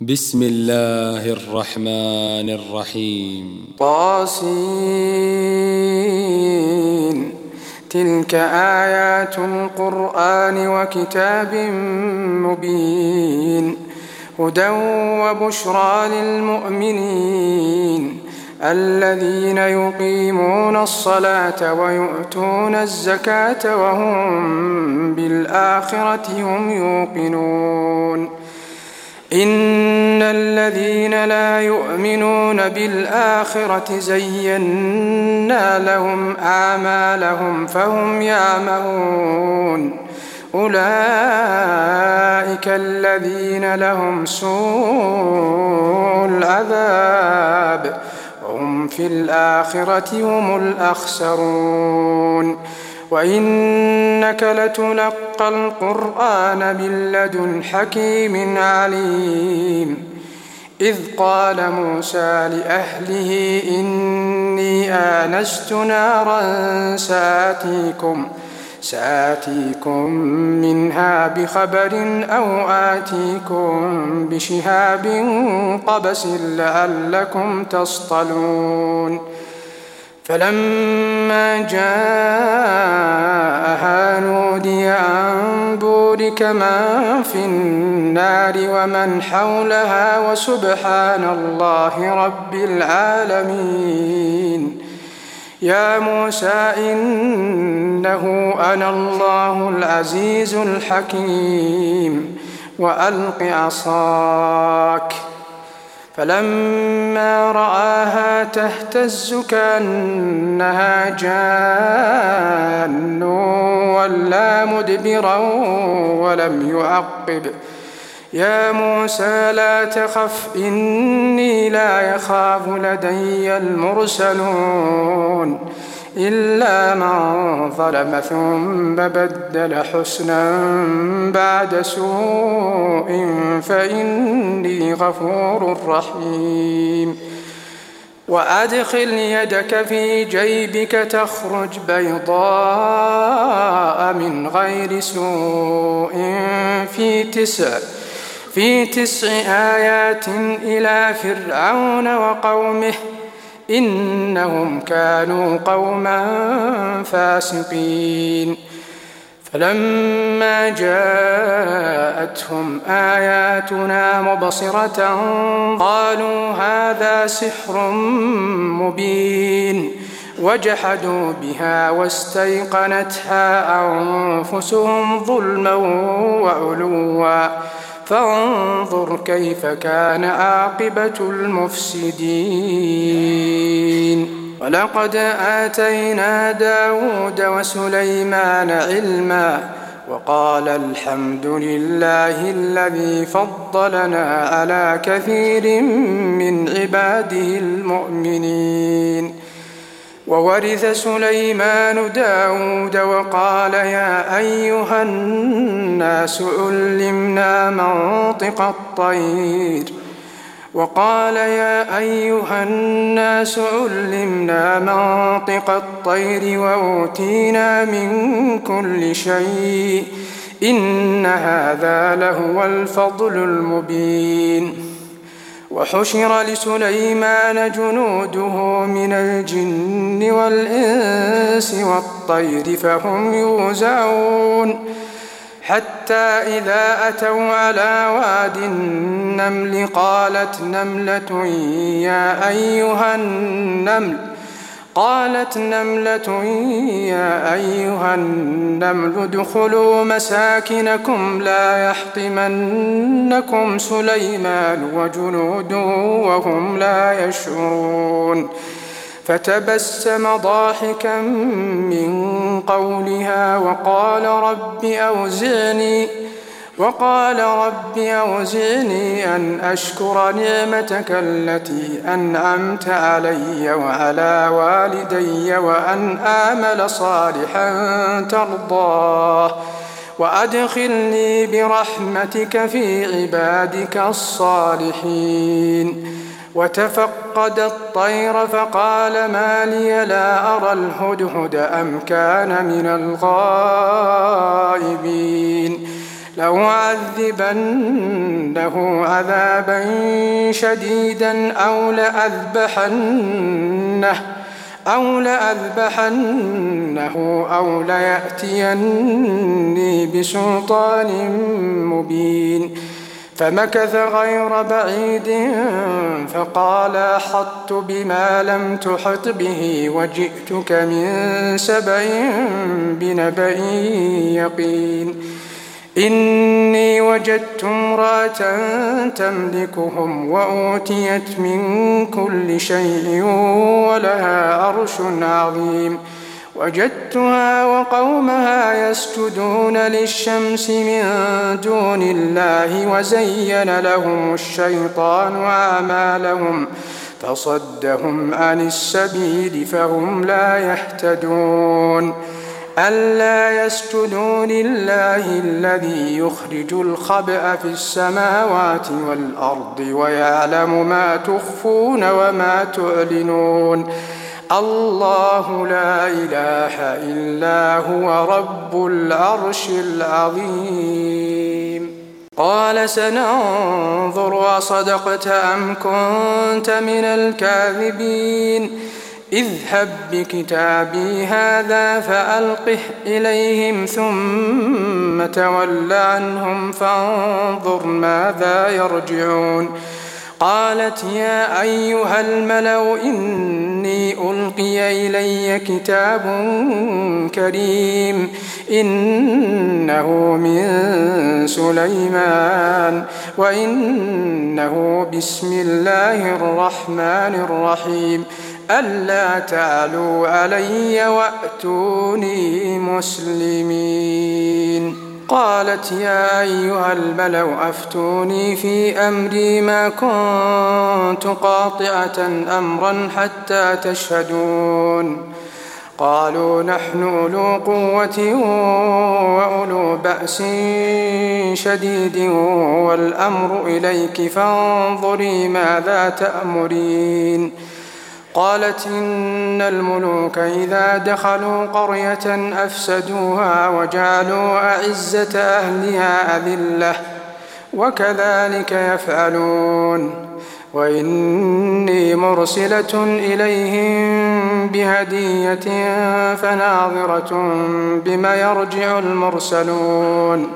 بسم الله الرحمن الرحيم. طاسين. تلك آيات القرآن وكتاب مبين هدى وبشرى للمؤمنين الذين يقيمون الصلاة ويؤتون الزكاة وهم بالآخرة هم يوقنون. إن الذين لا يؤمنون بالآخرة زينا لهم أعمالهم فهم يعمهون. أولئك الذين لهم سوء العذاب وهم في الآخرة هم الأخسرون. وإنك لتلقى القرآن من لدن حكيم عليم. إذ قال موسى لأهله إني آنست نارا سآتيكم منها بخبر أو آتيكم بشهاب قبس لعلكم تصطلون. فلما جاءها نودي أن بورك من في النار ومن حولها وسبحان الله رب العالمين. يا موسى إنه أنا الله العزيز الحكيم وألق عصاك. فلما رآها تهتز كأنها جان ولا مدبرا ولم يعقب. يا موسى لا تخف إني لا يخاف لدي المرسلون إلا من ظلم ثم بدل حسنا بعد سوء فإني غفور رحيم. وأدخل يدك في جيبك تخرج بيضاء من غير سوء في 9 آيات إلى فرعون وقومه إنهم كانوا قوما فاسقين. فلما جاءتهم آياتنا مبصرة قالوا هذا سحر مبين وجحدوا بها واستيقنتها أنفسهم ظلما وعلوا فانظر كيف كان عاقبة المفسدين. ولقد آتينا داود وسليمان علما وقال الحمد لله الذي فضلنا على كثير من عباده المؤمنين. وورث سليمان داود وقال يا أيها الناس علمنا منطق الطير وأوتينا من كل شيء إن هذا لهو الفضل المبين. وحشر لسليمان جنوده من الجن والإنس والطير فهم يوزعون حتى إذا أتوا على واد النمل قالت نملة يا أيها النمل ادخلوا مساكنكم لا يحطمنكم سليمان وجنوده وهم لا يشعرون. فتبسم ضاحكا من قولها وقال رب أوزعني أن أشكر نعمتك التي أنعمت علي وعلى والدي وأن آمل صالحا ترضاه وأدخلني برحمتك في عبادك الصالحين. وتفقد الطير فقال ما لي لا أرى الهدهد أم كان من الغائبين. لأعذبنه عذابا شديدا أو لأذبحنه أو ليأتيني بسلطان مبين. فمكث غير بعيد فقال أحطت بما لم تحط به وجئتك من سبأ بنبأ يقين. إني وجدت امرأة تملكهم وأوتيت من كل شيء ولها عرش عظيم. وجدتها وقومها يسجدون للشمس من دون الله وزين لهم الشيطان أعمالهم فصدهم عن السبيل فهم لا يهتدون. ألا يسجدوا لله الذي يخرج الخبأ في السماوات والأرض ويعلم ما تخفون وما تعلنون. الله لا إله إلا هو رب العرش العظيم. قال سننظر أصدقت أم كنت من الكاذبين. اذهب بكتابي هذا فألقه إليهم ثم تول عنهم فانظر ماذا يرجعون. قالت يا أيها الملأ إني ألقي إلي كتاب كريم إنه من سليمان وإنه بسم الله الرحمن الرحيم ألا تعلوا علي وأتوني مسلمين. قالت يا أيها الملأ أفتوني في أمري ما كنت قاطعة أمرا حتى تشهدون. قالوا نحن أولو قوة وأولو بأس شديد والأمر إليك فانظري ماذا تأمرين. قالت إن الملوك إذا دخلوا قرية أفسدوها وجعلوا أعزة أهلها أذلة وكذلك يفعلون. وإني مرسلة إليهم بهدية فناظرة بما يرجع المرسلون.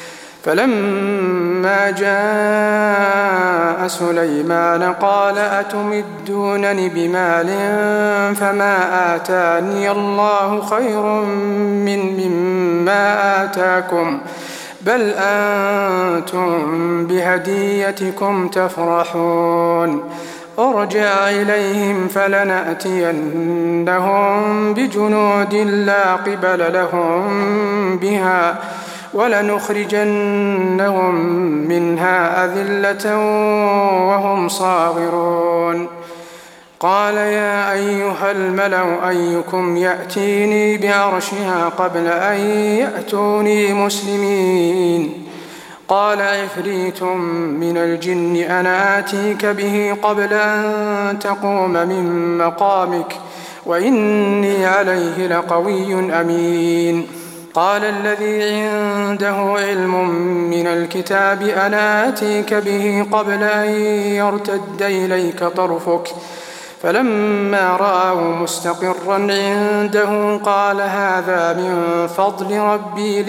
فلما جاء سليمان قال أتمدونني بمال فما آتاني الله خير مما آتاكم بل أنتم بهديتكم تفرحون. ارجع إليهم فلنأتينهم بجنود لا قبل لهم بها ولنخرجنهم منها أذلة وهم صاغرون. قال يا أيها الملأ أيكم يأتيني بعرشها قبل أن يأتوني مسلمين. قال عفريت من الجن أنا آتيك به قبل أن تقوم من مقامك وإني عليه لقوي أمين. قال الذي عنده علم من الكتاب أنا آتيك به قبل أن يرتد إليك طرفك فلما رآه مستقرا عنده قال هذا من فضل ربي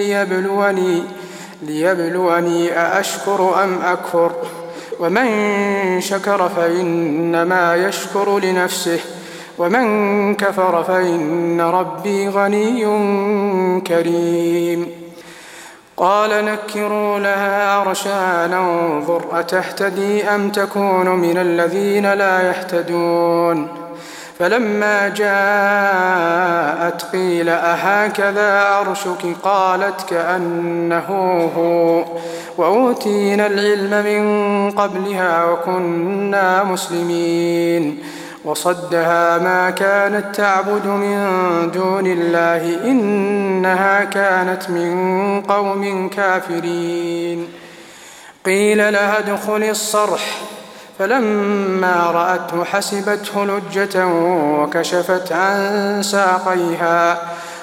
ليبلوني أأشكر أم أكفر ومن شكر فإنما يشكر لنفسه ومن كفر فإن ربي غني كريم. قال نكروا لها عرشها ننظر أتهتدي أم تكون من الذين لا يهتدون. فلما جاءت قيل أهكذا عرشك قالت كأنه هو وأوتينا العلم من قبلها وكنا مسلمين. وصدها ما كانت تعبد من دون الله إنها كانت من قوم كافرين. قيل لها ادخل الصرح فلما رأته حسبته لجة وكشفت عن ساقيها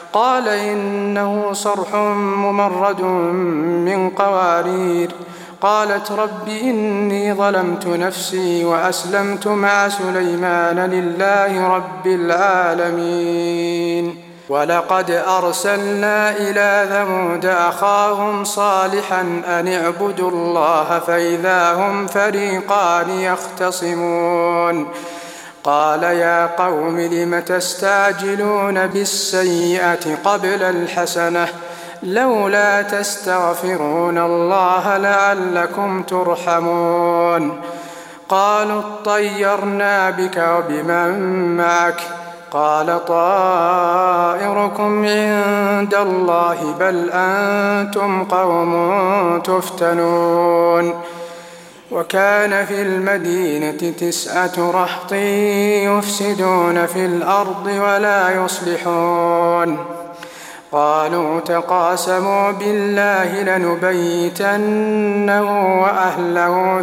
قال إنه صرح ممرد من قوارير. قالت رب إني ظلمت نفسي وأسلمت مع سليمان لله رب العالمين. ولقد أرسلنا إلى ثمود أخاهم صالحا أن اعبدوا الله فإذا هم فريقان يختصمون. قال يا قوم لم تستعجلون بالسيئة قبل الحسنة لولا تستغفرون الله لعلكم ترحمون. قالوا اطيرنا بك وبمن معك قال طائركم عند الله بل أنتم قوم تفتنون. وكان في المدينة 9 رهط يفسدون في الأرض ولا يصلحون. قالوا تقاسموا بالله لنبيتنه وأهله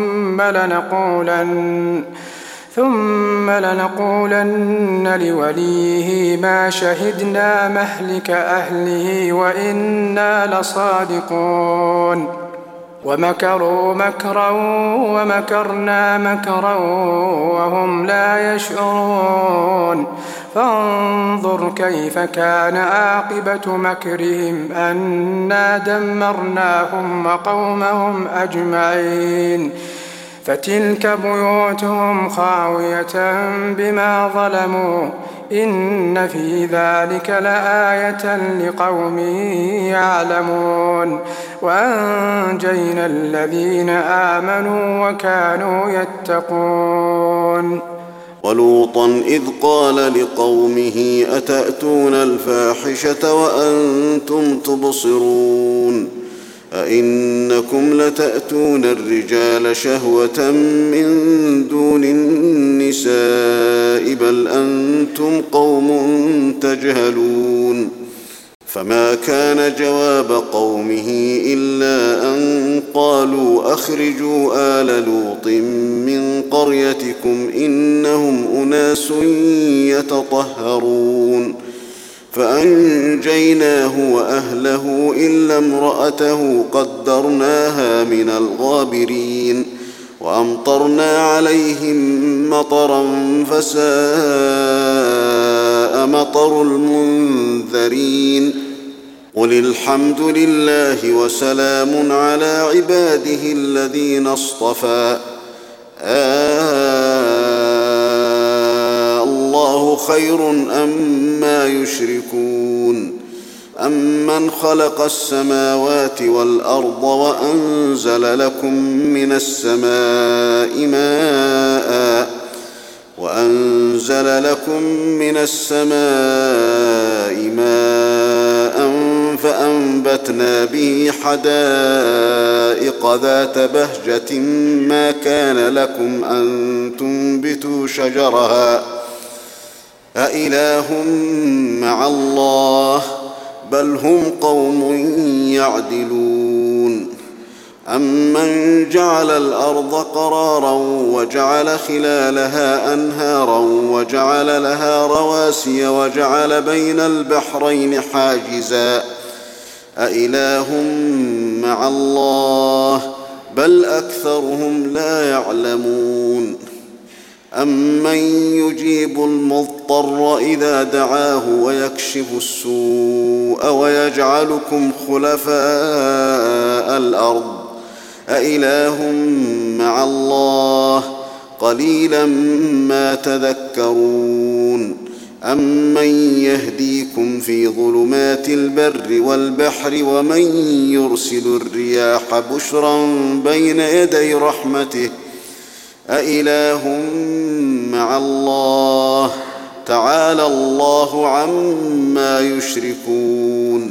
ثم لنقولن لوليه ما شهدنا مهلك أهله وإنا لصادقون. ومكروا مكرا ومكرنا مكرا وهم لا يشعرون. فانظر كيف كان عاقبة مكرهم أنا دمرناهم وقومهم أجمعين. فتلك بيوتهم خاوية بما ظلموا إن في ذلك لآية لقوم يعلمون. وأنجينا الذين آمنوا وكانوا يتقون. ولوطا إذ قال لقومه أتأتون الفاحشة وأنتم تبصرون أئنكم لتأتون الرجال شهوة من دون النساء بل أنتم قوم تجهلون. فما كان جواب قومه إلا أن قالوا أخرجوا آل لوط من قريتكم إنهم أناس يتطهرون. فأنجيناه وأهله إلا امرأته قدرناها من الغابرين. وأمطرنا عليهم مطرا فساء مطر المنذرين. قل الحمد لله وسلام على عباده الذين اصطفى الله خير أما يشركون. أمن خلق السماوات والأرض وأنزل لكم من السماء ماء فأنبتنا به حدائق ذات بهجة ما كان لكم أن تنبتوا شجرها أإله مع الله بل هم قوم يعدلون. أمن جعل الأرض قرارا وجعل خلالها أنهارا وجعل لها رواسي وجعل بين البحرين حاجزا أإله مع الله بل أكثرهم لا يعلمون. أمن يجيب المضطر إذا دعاه ويكشف السوء ويجعلكم خلفاء الأرض أإله مع الله قليلا ما تذكرون. أمن يهديكم في ظلمات البر والبحر ومن يرسل الرياح بشرا بين يدي رحمته أإله مع الله تعالى الله عما يشركون.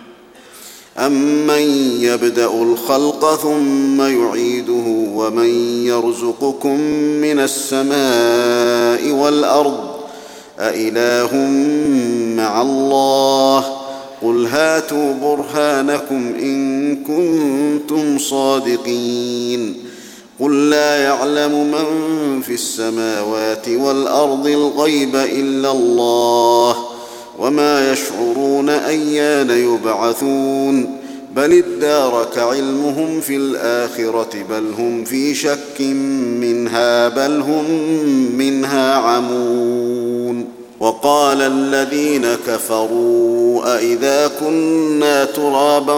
أمن يبدأ الخلق ثم يعيده ومن يرزقكم من السماء والأرض أإله مع الله قل هاتوا برهانكم إن كنتم صادقين. قل لا يعلم من في السماوات والأرض الغيب إلا الله وما يشعرون أيان يبعثون بل ادارك علمهم في الآخرة بل هم في شك منها بل هم منها عمون. وقال الذين كفروا أئذا كنا ترابا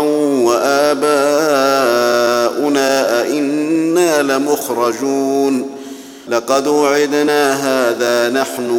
وآباؤنا أئنا لمخرجون لقد وعدنا هذا نحن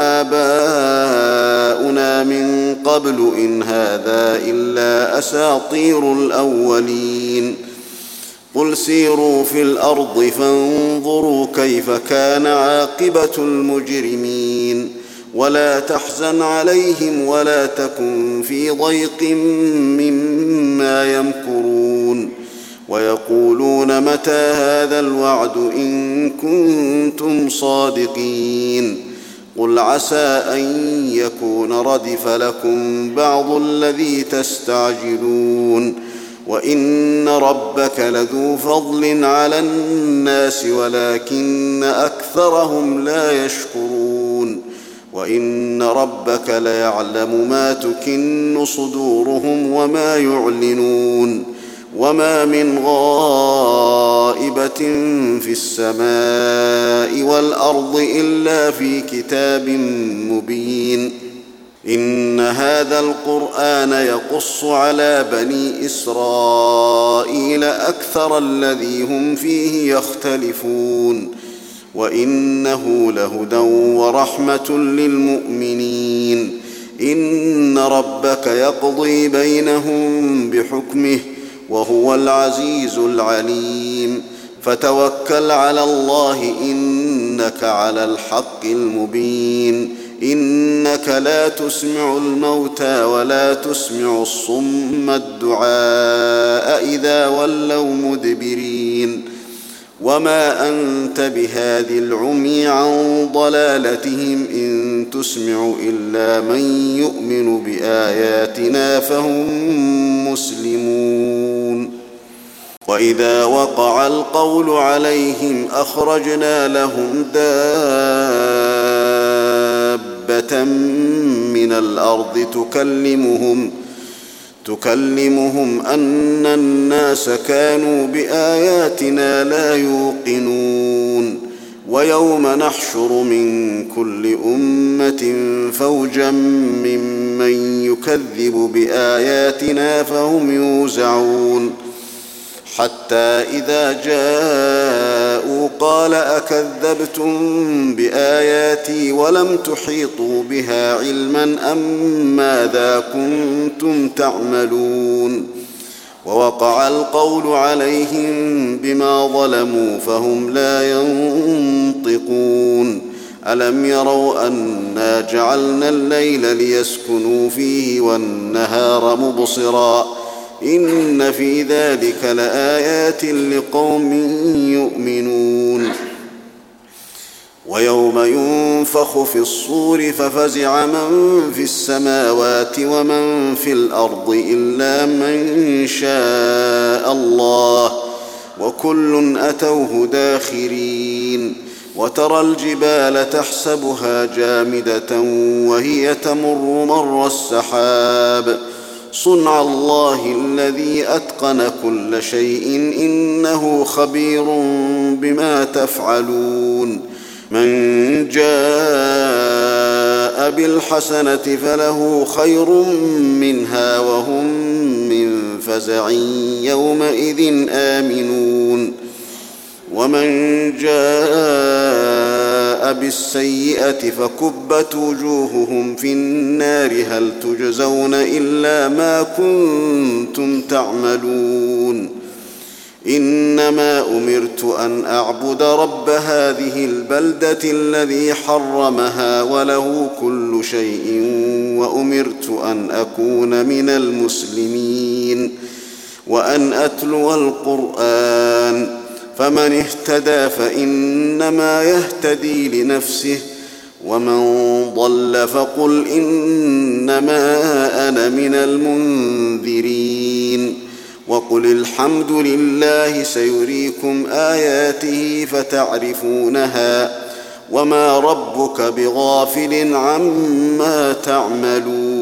وآباؤنا من قبل إن هذا إلا أساطير الأولين. قل سيروا في الأرض فانظروا كيف كان عاقبة المجرمين ولا تحزن عليهم ولا تكن في ضيق مما يمكرون ويقولون متى هذا الوعد إن كنتم صادقين. قل عسى أن يكون ردف لكم بعض الذي تستعجلون وإن ربك لذو فضل على الناس ولكن أكثرهم لا يشكرون. وإن ربك ليعلم ما تكن صدورهم وما يعلنون وما من غائبة في السماء والأرض إلا في كتاب مبين. إن هذا القرآن يقص على بني إسرائيل أكثر الذي هم فيه يختلفون وإنه لهدى ورحمة للمؤمنين. إن ربك يقضي بينهم بحكمه وهو العزيز العليم. فتوكل على الله إنك على الحق المبين. إنك لا تسمع الموتى ولا تسمع الصم الدعاء إذا ولوا مدبرين وما أنت بهاد العمي عن ضلالتهم إن تسمع إلا من يؤمن بآياتنا فهم مسلمون. وإذا وقع القول عليهم أخرجنا لهم دابة من الأرض تكلمهم أن الناس كانوا بآياتنا لا يوقنون. ويوم نحشر من كل أمة فوجا ممن يكذب بآياتنا فهم يوزعون حتى إذا جاءوا قال أكذبتم بآياتي ولم تحيطوا بها علما أم ماذا كنتم تعملون. ووقع القول عليهم بما ظلموا فهم لا ينطقون. ألم يروا أنا جعلنا الليل ليسكنوا فيه والنهار مبصرا إن في ذلك لآيات لقوم يؤمنون. ويوم ينفخ في الصور ففزع من في السماوات ومن في الأرض إلا من شاء الله وكل أتوه داخرين. وترى الجبال تحسبها جامدة وهي تمر مر السحاب صنع الله الذي أتقن كل شيء إنه خبير بما تفعلون. من جاء بالحسنة فله خير منها وهم من فزع يومئذ آمنون. ومن جاء بالسيئة فكبت وجوههم في النار هل تجزون إلا ما كنتم تعملون. إنما أمرت أن أعبد رب هذه البلدة الذي حرمها وله كل شيء وأمرت أن أكون من المسلمين وأن أتلو القرآن فمن اهتدى فإنما يهتدي لنفسه ومن ضل فقل إنما أنا من المنذرين. وقل الحمد لله سيريكم آياته فتعرفونها وما ربك بغافل عما تعملون.